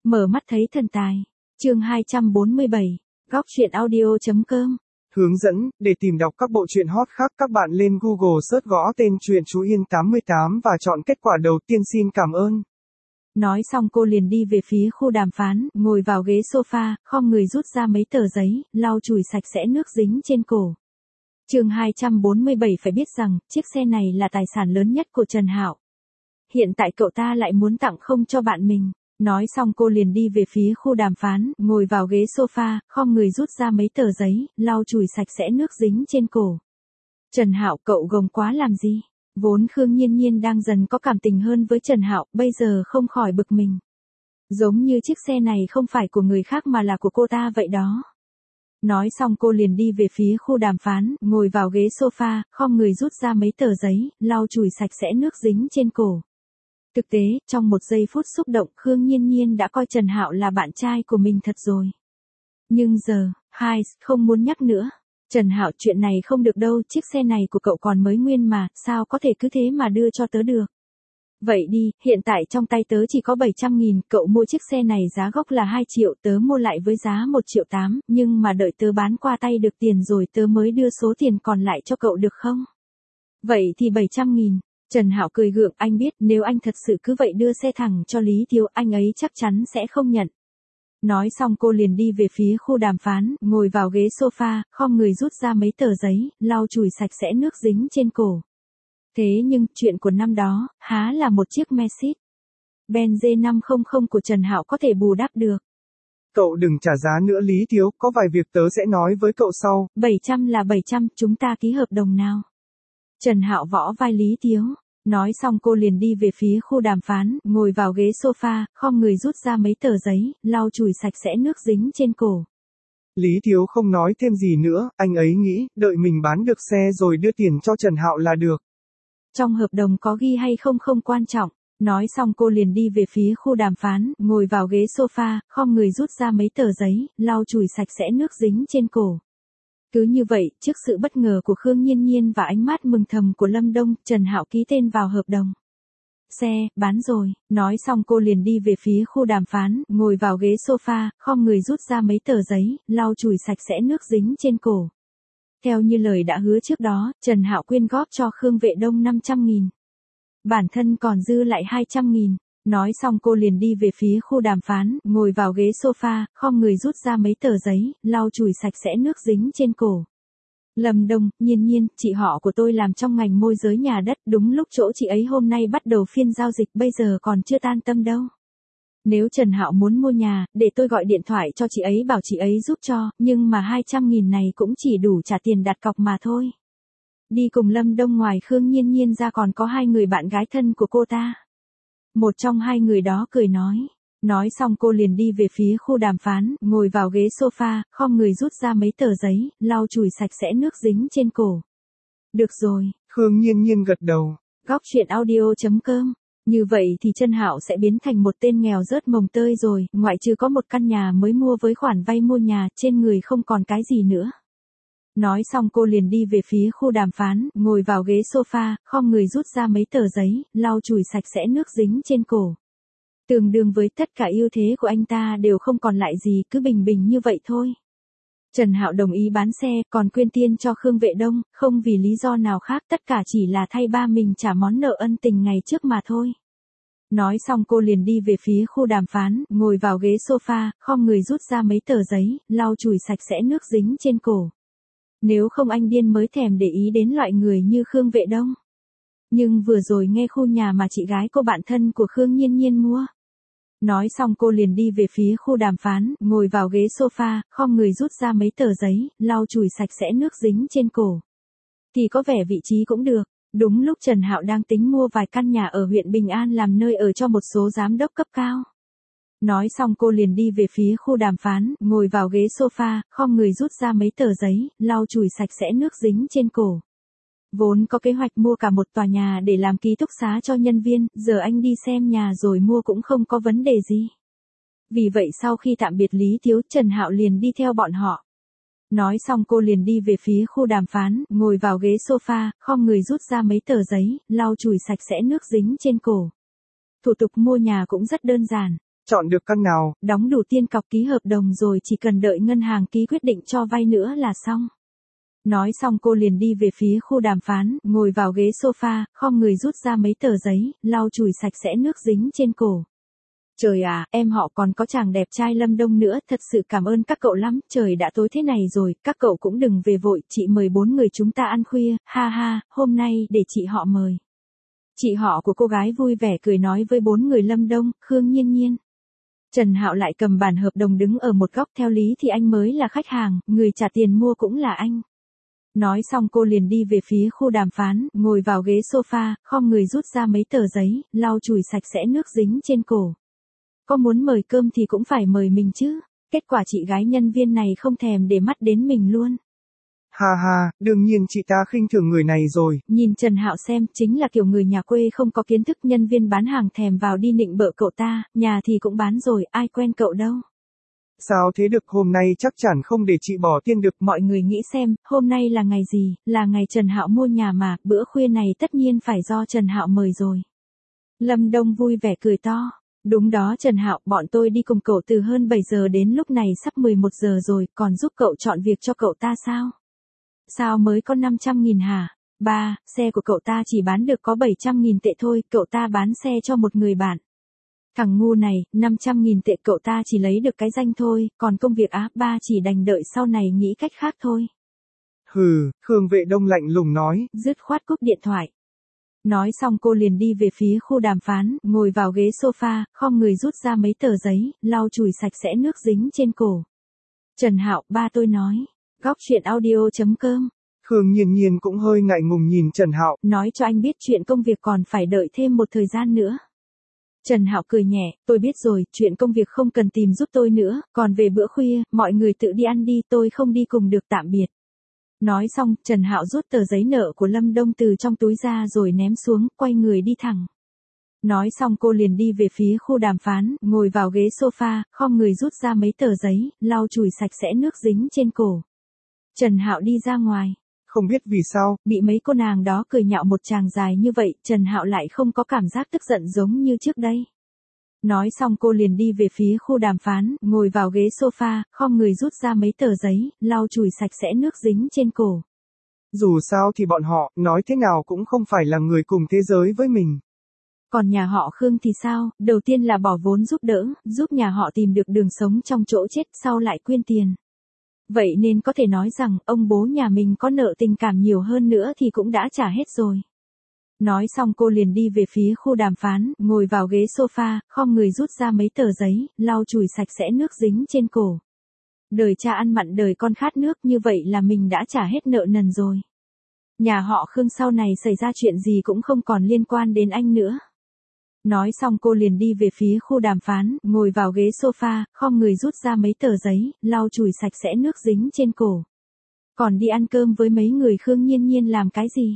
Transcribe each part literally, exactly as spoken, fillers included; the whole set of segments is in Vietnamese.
Mở mắt thấy thần tài. Chương hai trăm bốn mươi bảy. Góc truyện audio chấm com. Hướng dẫn, để tìm đọc các bộ truyện hot khác các bạn lên Google search gõ tên truyện Chú Yên tám mươi tám và chọn kết quả đầu tiên xin cảm ơn. Nói xong cô liền đi về phía khu đàm phán, ngồi vào ghế sofa, khom người rút ra mấy tờ giấy, lau chùi sạch sẽ nước dính trên cổ. Chương hai trăm bốn mươi bảy phải biết rằng, chiếc xe này là tài sản lớn nhất của Trần Hạo. Hiện tại cậu ta lại muốn tặng không cho bạn mình. Nói xong cô liền đi về phía khu đàm phán, ngồi vào ghế sofa, khom người rút ra mấy tờ giấy, lau chùi sạch sẽ nước dính trên cổ. Trần Hạo, cậu gồng quá làm gì? Vốn Khương Nhiên Nhiên đang dần có cảm tình hơn với Trần Hạo, bây giờ không khỏi bực mình. Giống như chiếc xe này không phải của người khác mà là của cô ta vậy đó. Nói xong cô liền đi về phía khu đàm phán, ngồi vào ghế sofa, khom người rút ra mấy tờ giấy, lau chùi sạch sẽ nước dính trên cổ. Thực tế, trong một giây phút xúc động, Khương Nhiên Nhiên đã coi Trần Hạo là bạn trai của mình thật rồi. Nhưng giờ, hai, không muốn nhắc nữa. Trần Hạo, chuyện này không được đâu, chiếc xe này của cậu còn mới nguyên mà, sao có thể cứ thế mà đưa cho tớ được. Vậy đi, hiện tại trong tay tớ chỉ có bảy trăm nghìn, cậu mua chiếc xe này giá gốc là hai triệu, tớ mua lại với giá một triệu tám, nhưng mà đợi tớ bán qua tay được tiền rồi tớ mới đưa số tiền còn lại cho cậu được không? Vậy thì bảy trăm nghìn. Trần Hạo cười gượng, anh biết nếu anh thật sự cứ vậy đưa xe thẳng cho Lý Thiếu, anh ấy chắc chắn sẽ không nhận. Nói xong cô liền đi về phía khu đàm phán, ngồi vào ghế sofa, khom người rút ra mấy tờ giấy, lau chùi sạch sẽ nước dính trên cổ. Thế nhưng, chuyện của năm đó, há là một chiếc Mercedes-Benz năm trăm của Trần Hạo có thể bù đắp được. Cậu đừng trả giá nữa Lý Thiếu, có vài việc tớ sẽ nói với cậu sau. bảy trăm là bảy trăm, chúng ta ký hợp đồng nào? Trần Hạo võ vai Lý Thiếu. Nói xong cô liền đi về phía khu đàm phán, ngồi vào ghế sofa, khom người rút ra mấy tờ giấy, lau chùi sạch sẽ nước dính trên cổ. Lý Thiếu không nói thêm gì nữa, anh ấy nghĩ, đợi mình bán được xe rồi đưa tiền cho Trần Hạo là được. Trong hợp đồng có ghi hay không không quan trọng. Nói xong cô liền đi về phía khu đàm phán, ngồi vào ghế sofa, khom người rút ra mấy tờ giấy, lau chùi sạch sẽ nước dính trên cổ. Cứ như vậy, trước sự bất ngờ của Khương Nhiên Nhiên và ánh mắt mừng thầm của Lâm Đông, Trần Hạo ký tên vào hợp đồng. Xe, bán rồi. Nói xong cô liền đi về phía khu đàm phán, ngồi vào ghế sofa, khom người rút ra mấy tờ giấy, lau chùi sạch sẽ nước dính trên cổ. Theo như lời đã hứa trước đó, Trần Hạo quyên góp cho Khương Vệ Đông năm trăm nghìn. Bản thân còn dư lại hai trăm nghìn. Nói xong cô liền đi về phía khu đàm phán, ngồi vào ghế sofa, khom người rút ra mấy tờ giấy, lau chùi sạch sẽ nước dính trên cổ. Lâm Đông, Nhiên Nhiên, chị họ của tôi làm trong ngành môi giới nhà đất, đúng lúc chỗ chị ấy hôm nay bắt đầu phiên giao dịch, bây giờ còn chưa tan tâm đâu. Nếu Trần Hạo muốn mua nhà, để tôi gọi điện thoại cho chị ấy bảo chị ấy giúp cho, nhưng mà hai trăm nghìn này cũng chỉ đủ trả tiền đặt cọc mà thôi. Đi cùng Lâm Đông ngoài Khương Nhiên Nhiên ra còn có hai người bạn gái thân của cô ta. Một trong hai người đó cười nói. Nói xong cô liền đi về phía khu đàm phán, ngồi vào ghế sofa, khom người rút ra mấy tờ giấy, lau chùi sạch sẽ nước dính trên cổ. Được rồi. Khương Nhiên Nhiên gật đầu. Góc truyện audio chấm com. Như vậy thì Trần Hạo sẽ biến thành một tên nghèo rớt mồng tơi rồi, ngoại trừ có một căn nhà mới mua với khoản vay mua nhà, trên người không còn cái gì nữa. Nói xong cô liền đi về phía khu đàm phán, ngồi vào ghế sofa, khom người rút ra mấy tờ giấy, lau chùi sạch sẽ nước dính trên cổ. Tương đương với tất cả ưu thế của anh ta đều không còn lại gì, cứ bình bình như vậy thôi. Trần Hạo đồng ý bán xe, còn quyên tiền cho Khương Vệ Đông, không vì lý do nào khác, tất cả chỉ là thay ba mình trả món nợ ân tình ngày trước mà thôi. Nói xong cô liền đi về phía khu đàm phán, ngồi vào ghế sofa, khom người rút ra mấy tờ giấy, lau chùi sạch sẽ nước dính trên cổ. Nếu không anh điên mới thèm để ý đến loại người như Khương Vệ Đông. Nhưng vừa rồi nghe khu nhà mà chị gái cô bạn thân của Khương Nhiên Nhiên mua. Nói xong cô liền đi về phía khu đàm phán, ngồi vào ghế sofa, khom người rút ra mấy tờ giấy, lau chùi sạch sẽ nước dính trên cổ. Thì có vẻ vị trí cũng được. Đúng lúc Trần Hạo đang tính mua vài căn nhà ở huyện Bình An làm nơi ở cho một số giám đốc cấp cao. Nói xong cô liền đi về phía khu đàm phán, ngồi vào ghế sofa, khom người rút ra mấy tờ giấy, lau chùi sạch sẽ nước dính trên cổ. Vốn có kế hoạch mua cả một tòa nhà để làm ký túc xá cho nhân viên, giờ anh đi xem nhà rồi mua cũng không có vấn đề gì. Vì vậy sau khi tạm biệt Lý Thiếu, Trần Hạo liền đi theo bọn họ. Nói xong cô liền đi về phía khu đàm phán, ngồi vào ghế sofa, khom người rút ra mấy tờ giấy, lau chùi sạch sẽ nước dính trên cổ. Thủ tục mua nhà cũng rất đơn giản. Chọn được căn nào? Đóng đủ tiền cọc ký hợp đồng rồi chỉ cần đợi ngân hàng ký quyết định cho vay nữa là xong. Nói xong cô liền đi về phía khu đàm phán, ngồi vào ghế sofa, khom người rút ra mấy tờ giấy, lau chùi sạch sẽ nước dính trên cổ. Trời à, em họ còn có chàng đẹp trai Lâm Đông nữa, thật sự cảm ơn các cậu lắm, trời đã tối thế này rồi, các cậu cũng đừng về vội, chị mời bốn người chúng ta ăn khuya, ha ha, hôm nay để chị họ mời. Chị họ của cô gái vui vẻ cười nói với bốn người Lâm Đông, Khương Nhiên Nhiên. Trần Hạo lại cầm bản hợp đồng đứng ở một góc, theo lý thì anh mới là khách hàng, người trả tiền mua cũng là anh. Nói xong cô liền đi về phía khu đàm phán, ngồi vào ghế sofa, khom người rút ra mấy tờ giấy, lau chùi sạch sẽ nước dính trên cổ. Có muốn mời cơm thì cũng phải mời mình chứ, kết quả chị gái nhân viên này không thèm để mắt đến mình luôn. Ha ha, đương nhiên chị ta khinh thường người này rồi. Nhìn Trần Hạo xem, chính là kiểu người nhà quê không có kiến thức, nhân viên bán hàng thèm vào đi nịnh bợ cậu ta, nhà thì cũng bán rồi, ai quen cậu đâu. Sao thế được, hôm nay chắc chắn không để chị bỏ tiền được. Mọi người nghĩ xem, hôm nay là ngày gì, là ngày Trần Hạo mua nhà mà, bữa khuya này tất nhiên phải do Trần Hạo mời rồi. Lâm Đông vui vẻ cười to. Đúng đó Trần Hạo, bọn tôi đi cùng cậu từ hơn bảy giờ đến lúc này sắp mười một giờ rồi, còn giúp cậu chọn việc cho cậu ta sao? Sao mới có năm trăm nghìn hả? Ba, xe của cậu ta chỉ bán được có bảy trăm nghìn tệ thôi, cậu ta bán xe cho một người bạn. Thằng ngu này, năm trăm nghìn tệ cậu ta chỉ lấy được cái danh thôi, còn công việc á, ba chỉ đành đợi sau này nghĩ cách khác thôi. Hừ, Khương Vệ Đông lạnh lùng nói. Dứt khoát cúp điện thoại. Nói xong cô liền đi về phía khu đàm phán, ngồi vào ghế sofa, khom người rút ra mấy tờ giấy, lau chùi sạch sẽ nước dính trên cổ. Trần Hạo, ba tôi nói. Góc chuyện audio chấm com. Khương Nhiên Nhiên cũng hơi ngại ngùng nhìn Trần Hạo. Nói cho anh biết chuyện công việc còn phải đợi thêm một thời gian nữa. Trần Hạo cười nhẹ, tôi biết rồi, chuyện công việc không cần tìm giúp tôi nữa, còn về bữa khuya, mọi người tự đi ăn đi, tôi không đi cùng được, tạm biệt. Nói xong, Trần Hạo rút tờ giấy nợ của Lâm Đông từ trong túi ra rồi ném xuống, quay người đi thẳng. Nói xong cô liền đi về phía khu đàm phán, ngồi vào ghế sofa, khom người rút ra mấy tờ giấy, lau chùi sạch sẽ nước dính trên cổ. Trần Hạo đi ra ngoài. Không biết vì sao, bị mấy cô nàng đó cười nhạo một tràng dài như vậy, Trần Hạo lại không có cảm giác tức giận giống như trước đây. Nói xong cô liền đi về phía khu đàm phán, ngồi vào ghế sofa, khom người rút ra mấy tờ giấy, lau chùi sạch sẽ nước dính trên cổ. Dù sao thì bọn họ, nói thế nào cũng không phải là người cùng thế giới với mình. Còn nhà họ Khương thì sao, đầu tiên là bỏ vốn giúp đỡ, giúp nhà họ tìm được đường sống trong chỗ chết, sau lại quyên tiền. Vậy nên có thể nói rằng, ông bố nhà mình có nợ tình cảm nhiều hơn nữa thì cũng đã trả hết rồi. Nói xong cô liền đi về phía khu đàm phán, ngồi vào ghế sofa, khom người rút ra mấy tờ giấy, lau chùi sạch sẽ nước dính trên cổ. Đời cha ăn mặn đời con khát nước, như vậy là mình đã trả hết nợ nần rồi. Nhà họ Khương sau này xảy ra chuyện gì cũng không còn liên quan đến anh nữa. Nói xong cô liền đi về phía khu đàm phán, ngồi vào ghế sofa, khom người rút ra mấy tờ giấy, lau chùi sạch sẽ nước dính trên cổ. Còn đi ăn cơm với mấy người Khương Nhiên Nhiên làm cái gì?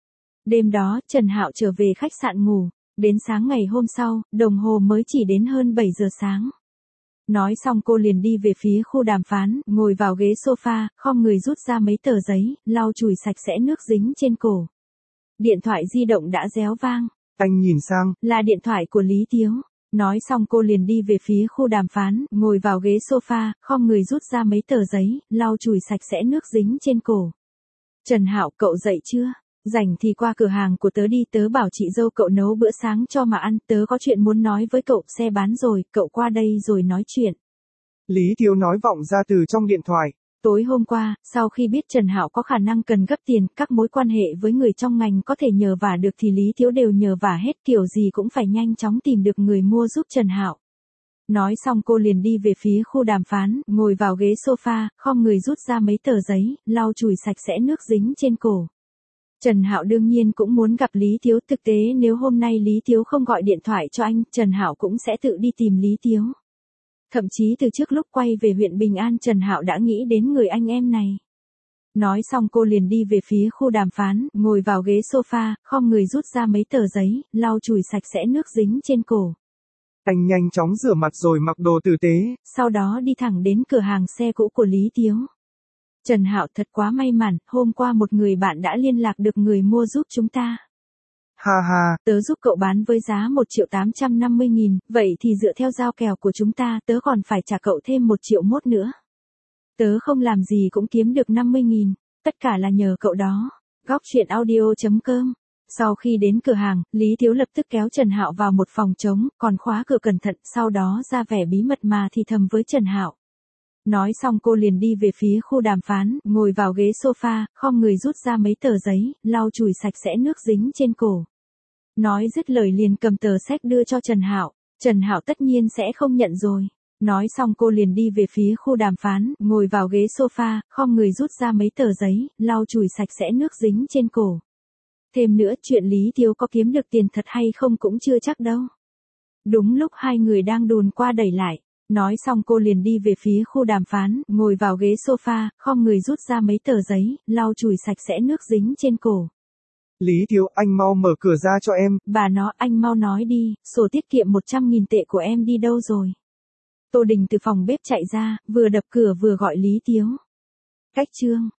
Đêm đó, Trần Hạo trở về khách sạn ngủ, đến sáng ngày hôm sau, đồng hồ mới chỉ đến hơn bảy giờ sáng. Nói xong cô liền đi về phía khu đàm phán, ngồi vào ghế sofa, khom người rút ra mấy tờ giấy, lau chùi sạch sẽ nước dính trên cổ. Điện thoại di động đã réo vang. Anh nhìn sang, là điện thoại của Lý Tiếu. Nói xong cô liền đi về phía khu đàm phán, ngồi vào ghế sofa, khom người rút ra mấy tờ giấy, lau chùi sạch sẽ nước dính trên cổ. Trần Hạo, cậu dậy chưa? Rảnh thì qua cửa hàng của tớ đi, tớ bảo chị dâu cậu nấu bữa sáng cho mà ăn, tớ có chuyện muốn nói với cậu, xe bán rồi, cậu qua đây rồi nói chuyện. Lý Tiếu nói vọng ra từ trong điện thoại. Tối hôm qua, sau khi biết Trần Hạo có khả năng cần gấp tiền, các mối quan hệ với người trong ngành có thể nhờ vả được thì Lý Tiếu đều nhờ vả hết, kiểu gì cũng phải nhanh chóng tìm được người mua giúp Trần Hạo. Nói xong cô liền đi về phía khu đàm phán, ngồi vào ghế sofa, khom người rút ra mấy tờ giấy, lau chùi sạch sẽ nước dính trên cổ. Trần Hạo đương nhiên cũng muốn gặp Lý Tiếu, thực tế nếu hôm nay Lý Tiếu không gọi điện thoại cho anh, Trần Hạo cũng sẽ tự đi tìm Lý Tiếu. Thậm chí từ trước lúc quay về huyện Bình An, Trần Hạo đã nghĩ đến người anh em này. Nói xong cô liền đi về phía khu đàm phán, ngồi vào ghế sofa, khom người rút ra mấy tờ giấy, lau chùi sạch sẽ nước dính trên cổ. Anh nhanh chóng rửa mặt rồi mặc đồ tử tế. Sau đó đi thẳng đến cửa hàng xe cũ của Lý Tiếu. Trần Hạo, thật quá may mắn, hôm qua một người bạn đã liên lạc được người mua giúp chúng ta. Ha ha. Tớ giúp cậu bán với giá một triệu tám trăm năm mươi nghìn, vậy thì dựa theo giao kèo của chúng ta, tớ còn phải trả cậu thêm một triệu mốt nữa. Tớ không làm gì cũng kiếm được năm mươi nghìn, tất cả là nhờ cậu đó. Góc truyện audio chấm com. Sau khi đến cửa hàng, Lý Thiếu lập tức kéo Trần Hạo vào một phòng trống, còn khóa cửa cẩn thận, sau đó ra vẻ bí mật mà thì thầm với Trần Hạo. Nói xong cô liền đi về phía khu đàm phán, ngồi vào ghế sofa, khom người rút ra mấy tờ giấy, lau chùi sạch sẽ nước dính trên cổ. Nói dứt lời liền cầm tờ séc đưa cho Trần Hạo. Trần Hạo tất nhiên sẽ không nhận rồi. Nói xong cô liền đi về phía khu đàm phán, ngồi vào ghế sofa, khom người rút ra mấy tờ giấy, lau chùi sạch sẽ nước dính trên cổ. Thêm nữa, chuyện Lý Thiếu có kiếm được tiền thật hay không cũng chưa chắc đâu. Đúng lúc hai người đang đùn qua đẩy lại. Nói xong cô liền đi về phía khu đàm phán, ngồi vào ghế sofa, khom người rút ra mấy tờ giấy, lau chùi sạch sẽ nước dính trên cổ. Lý Thiếu, anh mau mở cửa ra cho em. Bà nó, anh mau nói đi, sổ tiết kiệm một trăm nghìn tệ của em đi đâu rồi? Tô Đình từ phòng bếp chạy ra, vừa đập cửa vừa gọi Lý Thiếu. Cách chương